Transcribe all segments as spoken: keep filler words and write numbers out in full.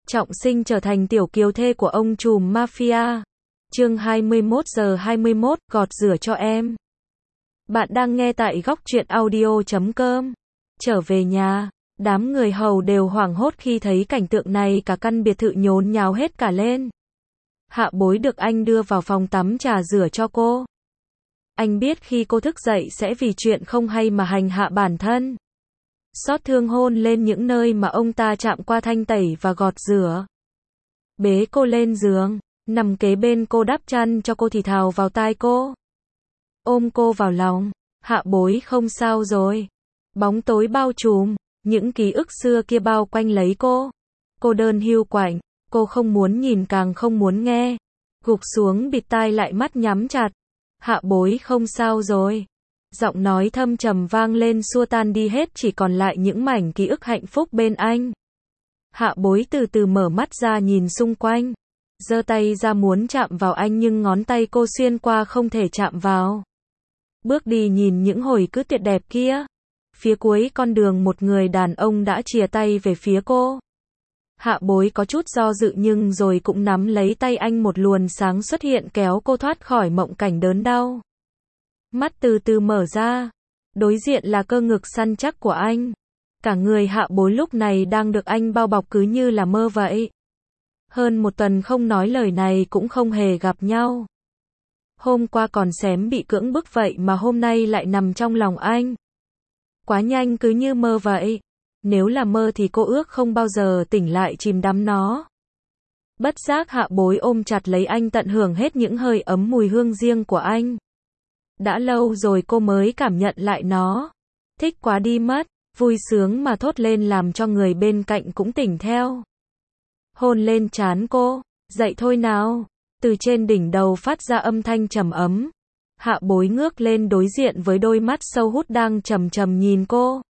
trọng sinh trở thành tiểu kiều thê của ông trùm mafia. Chương hai mươi mốt giờ hai mươi mốt, gọt rửa cho em. Bạn đang nghe tại góc truyện audio chấm com. Trở về nhà, đám người hầu đều hoảng hốt khi thấy cảnh tượng này, cả căn biệt thự nhốn nháo hết cả lên. Hạ Bối được anh đưa vào phòng tắm trà rửa cho cô. Anh biết khi cô thức dậy sẽ vì chuyện không hay mà hành hạ bản thân. Xót thương hôn lên những nơi mà ông ta chạm qua, thanh tẩy và gọt rửa. Bế cô lên giường, nằm kế bên cô, đắp chăn cho cô, thì thào vào tai cô. Ôm cô vào lòng. Hạ Bối không sao rồi. Bóng tối bao trùm, những ký ức xưa kia bao quanh lấy cô. Cô đơn hiu quạnh, cô không muốn nhìn càng không muốn nghe. Gục xuống bịt tai lại, mắt nhắm chặt. Hạ Bối không sao rồi. Giọng nói thâm trầm vang lên, xua tan đi hết, chỉ còn lại những mảnh ký ức hạnh phúc bên anh. Hạ Bối từ từ mở mắt ra, nhìn xung quanh. Giơ tay ra muốn chạm vào anh, nhưng ngón tay cô xuyên qua không thể chạm vào. Bước đi nhìn những hồi cứ tuyệt đẹp kia. Phía cuối con đường một người đàn ông đã chìa tay về phía cô. Hạ Bối có chút do dự nhưng rồi cũng nắm lấy tay anh, một luồng sáng xuất hiện kéo cô thoát khỏi mộng cảnh đớn đau. Mắt từ từ mở ra. Đối diện là cơ ngực săn chắc của anh. Cả người Hạ Bối lúc này đang được anh bao bọc cứ như là mơ vậy. Hơn một tuần không nói lời này, cũng không hề gặp nhau. Hôm qua còn xém bị cưỡng bức vậy mà hôm nay lại nằm trong lòng anh. Quá nhanh, cứ như mơ vậy. Nếu là mơ thì cô ước không bao giờ tỉnh lại, chìm đắm nó. Bất giác Hạ Bối ôm chặt lấy anh, tận hưởng hết những hơi ấm mùi hương riêng của anh. Đã lâu rồi cô mới cảm nhận lại nó. Thích quá đi mất, vui sướng mà thốt lên làm cho người bên cạnh cũng tỉnh theo. Hôn lên trán cô, dậy thôi nào. Từ trên đỉnh đầu phát ra âm thanh trầm ấm. Hạ Bối ngước lên đối diện với đôi mắt sâu hút đang trầm trầm nhìn cô.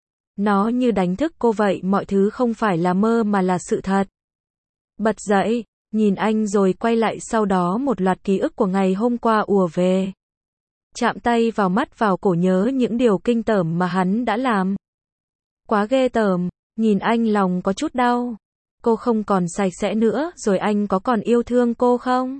Nó như đánh thức cô vậy, mọi thứ không phải là mơ mà là sự thật. Bật dậy, nhìn anh rồi quay lại, sau đó một loạt ký ức của ngày hôm qua ùa về. Chạm tay vào mắt vào cổ, nhớ những điều kinh tởm mà hắn đã làm. Quá ghê tởm, nhìn anh lòng có chút đau. Cô không còn sạch sẽ nữa rồi, anh có còn yêu thương cô không?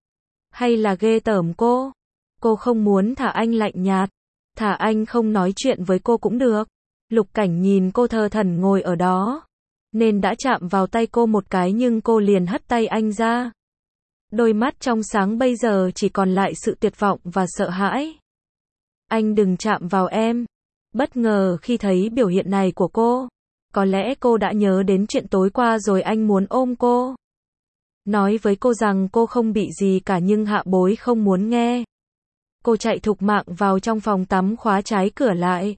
Hay là ghê tởm cô? Cô không muốn thả anh lạnh nhạt. Thả anh không nói chuyện với cô cũng được. Lục Cảnh nhìn cô thờ thẩn ngồi ở đó, nên đã chạm vào tay cô một cái, nhưng cô liền hất tay anh ra. Đôi mắt trong sáng bây giờ chỉ còn lại sự tuyệt vọng và sợ hãi. Anh đừng chạm vào em. Bất ngờ khi thấy biểu hiện này của cô. Có lẽ cô đã nhớ đến chuyện tối qua rồi, anh muốn ôm cô. Nói với cô rằng cô không bị gì cả, nhưng Hạ Bối không muốn nghe. Cô chạy thục mạng vào trong phòng tắm, khóa trái cửa lại.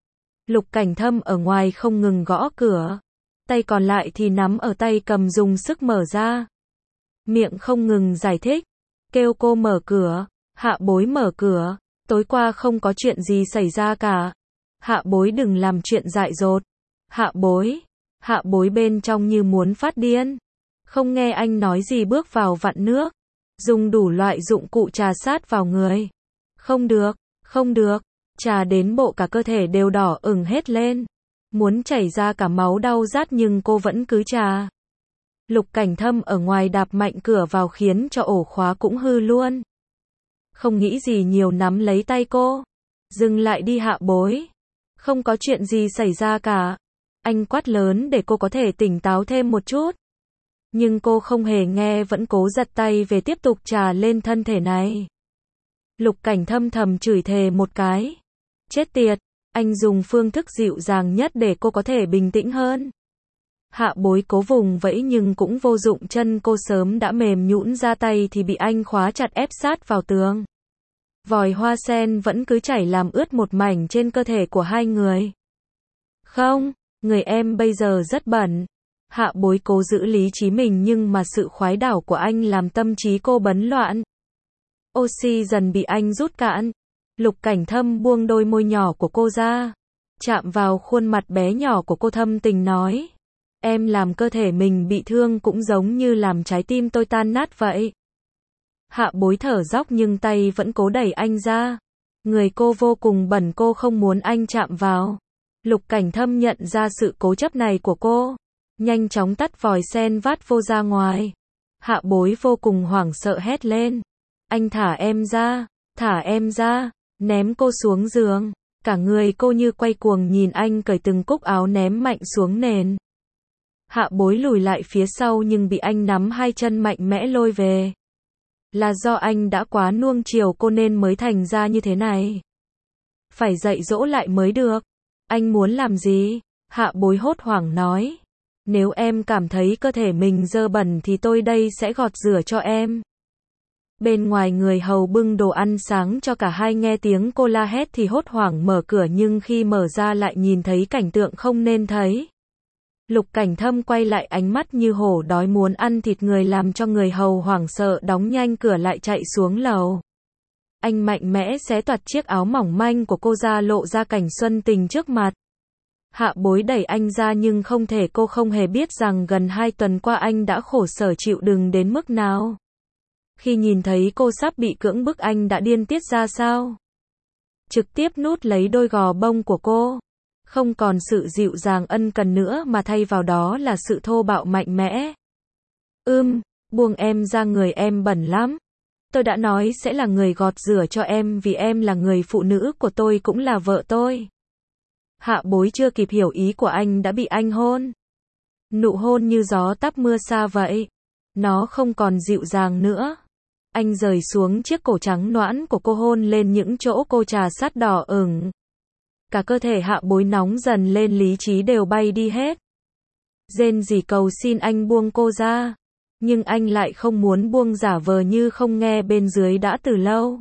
Lục Cảnh Thâm ở ngoài không ngừng gõ cửa. Tay còn lại thì nắm ở tay cầm, dùng sức mở ra. Miệng không ngừng giải thích. Kêu cô mở cửa. Hạ Bối mở cửa. Tối qua không có chuyện gì xảy ra cả. Hạ Bối đừng làm chuyện dại dột. Hạ Bối. Hạ Bối bên trong như muốn phát điên. Không nghe anh nói gì, bước vào vặn nước. Dùng đủ loại dụng cụ trà sát vào người. Không được, không được. Trà đến bộ cả cơ thể đều đỏ ửng hết lên. Muốn chảy ra cả máu, đau rát nhưng cô vẫn cứ trà. Lục Cảnh Thâm ở ngoài đạp mạnh cửa vào khiến cho ổ khóa cũng hư luôn. Không nghĩ gì nhiều, nắm lấy tay cô. Dừng lại đi Hạ Bối. Không có chuyện gì xảy ra cả. Anh quát lớn để cô có thể tỉnh táo thêm một chút. Nhưng cô không hề nghe, vẫn cố giật tay về, tiếp tục trà lên thân thể này. Lục Cảnh Thâm thầm chửi thề một cái. Chết tiệt, anh dùng phương thức dịu dàng nhất để cô có thể bình tĩnh hơn. Hạ Bối cố vùng vẫy nhưng cũng vô dụng, chân cô sớm đã mềm nhũn ra, tay thì bị anh khóa chặt, ép sát vào tường. Vòi hoa sen vẫn cứ chảy làm ướt một mảnh trên cơ thể của hai người. Không, người em bây giờ rất bẩn. Hạ Bối cố giữ lý trí mình, nhưng mà sự khoái đảo của anh làm tâm trí cô bấn loạn. Oxy dần bị anh rút cạn. Lục Cảnh Thâm buông đôi môi nhỏ của cô ra, chạm vào khuôn mặt bé nhỏ của cô, thâm tình nói. Em làm cơ thể mình bị thương cũng giống như làm trái tim tôi tan nát vậy. Hạ Bối thở dốc nhưng tay vẫn cố đẩy anh ra. Người cô vô cùng bẩn, cô không muốn anh chạm vào. Lục Cảnh Thâm nhận ra sự cố chấp này của cô. nhanh chóng tắt vòi sen vát vô ra ngoài. Hạ Bối vô cùng hoảng sợ hét lên. Anh thả em ra, thả em ra, ném cô xuống giường. Cả người cô như quay cuồng nhìn anh cởi từng cúc áo ném mạnh xuống nền. Hạ Bối lùi lại phía sau nhưng bị anh nắm hai chân mạnh mẽ lôi về. Là do anh đã quá nuông chiều cô nên mới thành ra như thế này. Phải dạy dỗ lại mới được. Anh muốn làm gì? Hạ Bối hốt hoảng nói. Nếu em cảm thấy cơ thể mình dơ bẩn thì tôi đây sẽ gọt rửa cho em. Bên ngoài người hầu bưng đồ ăn sáng cho cả hai nghe tiếng cô la hét thì hốt hoảng mở cửa nhưng khi mở ra lại nhìn thấy cảnh tượng không nên thấy. Lục Cảnh Thâm quay lại ánh mắt như hổ đói muốn ăn thịt người làm cho người hầu hoảng sợ đóng nhanh cửa lại chạy xuống lầu. Anh mạnh mẽ xé toạc chiếc áo mỏng manh của cô ra lộ ra cảnh xuân tình trước mặt. Hạ Bối đẩy anh ra nhưng không thể cô không hề biết rằng gần hai tuần qua anh đã khổ sở chịu đựng đến mức nào. Khi nhìn thấy cô sắp bị cưỡng bức anh đã điên tiết ra sao. Trực tiếp nút lấy đôi gò bông của cô. Không còn sự dịu dàng ân cần nữa mà thay vào đó là sự thô bạo mạnh mẽ. Ưm, buông em ra, người em bẩn lắm. Tôi đã nói sẽ là người gọt rửa cho em vì em là người phụ nữ của tôi cũng là vợ tôi. Hạ Bối chưa kịp hiểu ý của anh đã bị anh hôn. Nụ hôn như gió táp mưa xa vậy. Nó không còn dịu dàng nữa. Anh rời xuống chiếc cổ trắng nõn của cô hôn lên những chỗ cô trà sát đỏ ửng. Cả cơ thể Hạ Bối nóng dần lên, lý trí đều bay đi hết. Rên rỉ cầu xin anh buông cô ra. Nhưng anh lại không muốn buông, giả vờ như không nghe bên dưới đã từ lâu.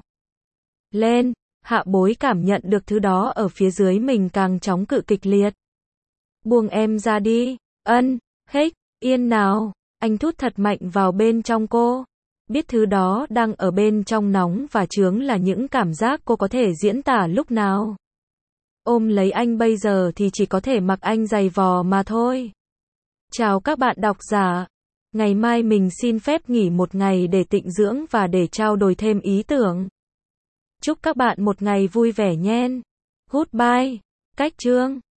Lên, Hạ Bối cảm nhận được thứ đó ở phía dưới mình càng chóng cự kịch liệt. Buông em ra đi, ân, hích, yên nào, anh thút thật mạnh vào bên trong cô. Biết thứ đó đang ở bên trong nóng và chướng là những cảm giác cô có thể diễn tả lúc nào. Ôm lấy anh bây giờ thì chỉ có thể mặc anh giày vò mà thôi. Chào các bạn độc giả. Ngày mai mình xin phép nghỉ một ngày để tịnh dưỡng và để trao đổi thêm ý tưởng. Chúc các bạn một ngày vui vẻ nhen. Goodbye. Cách chương.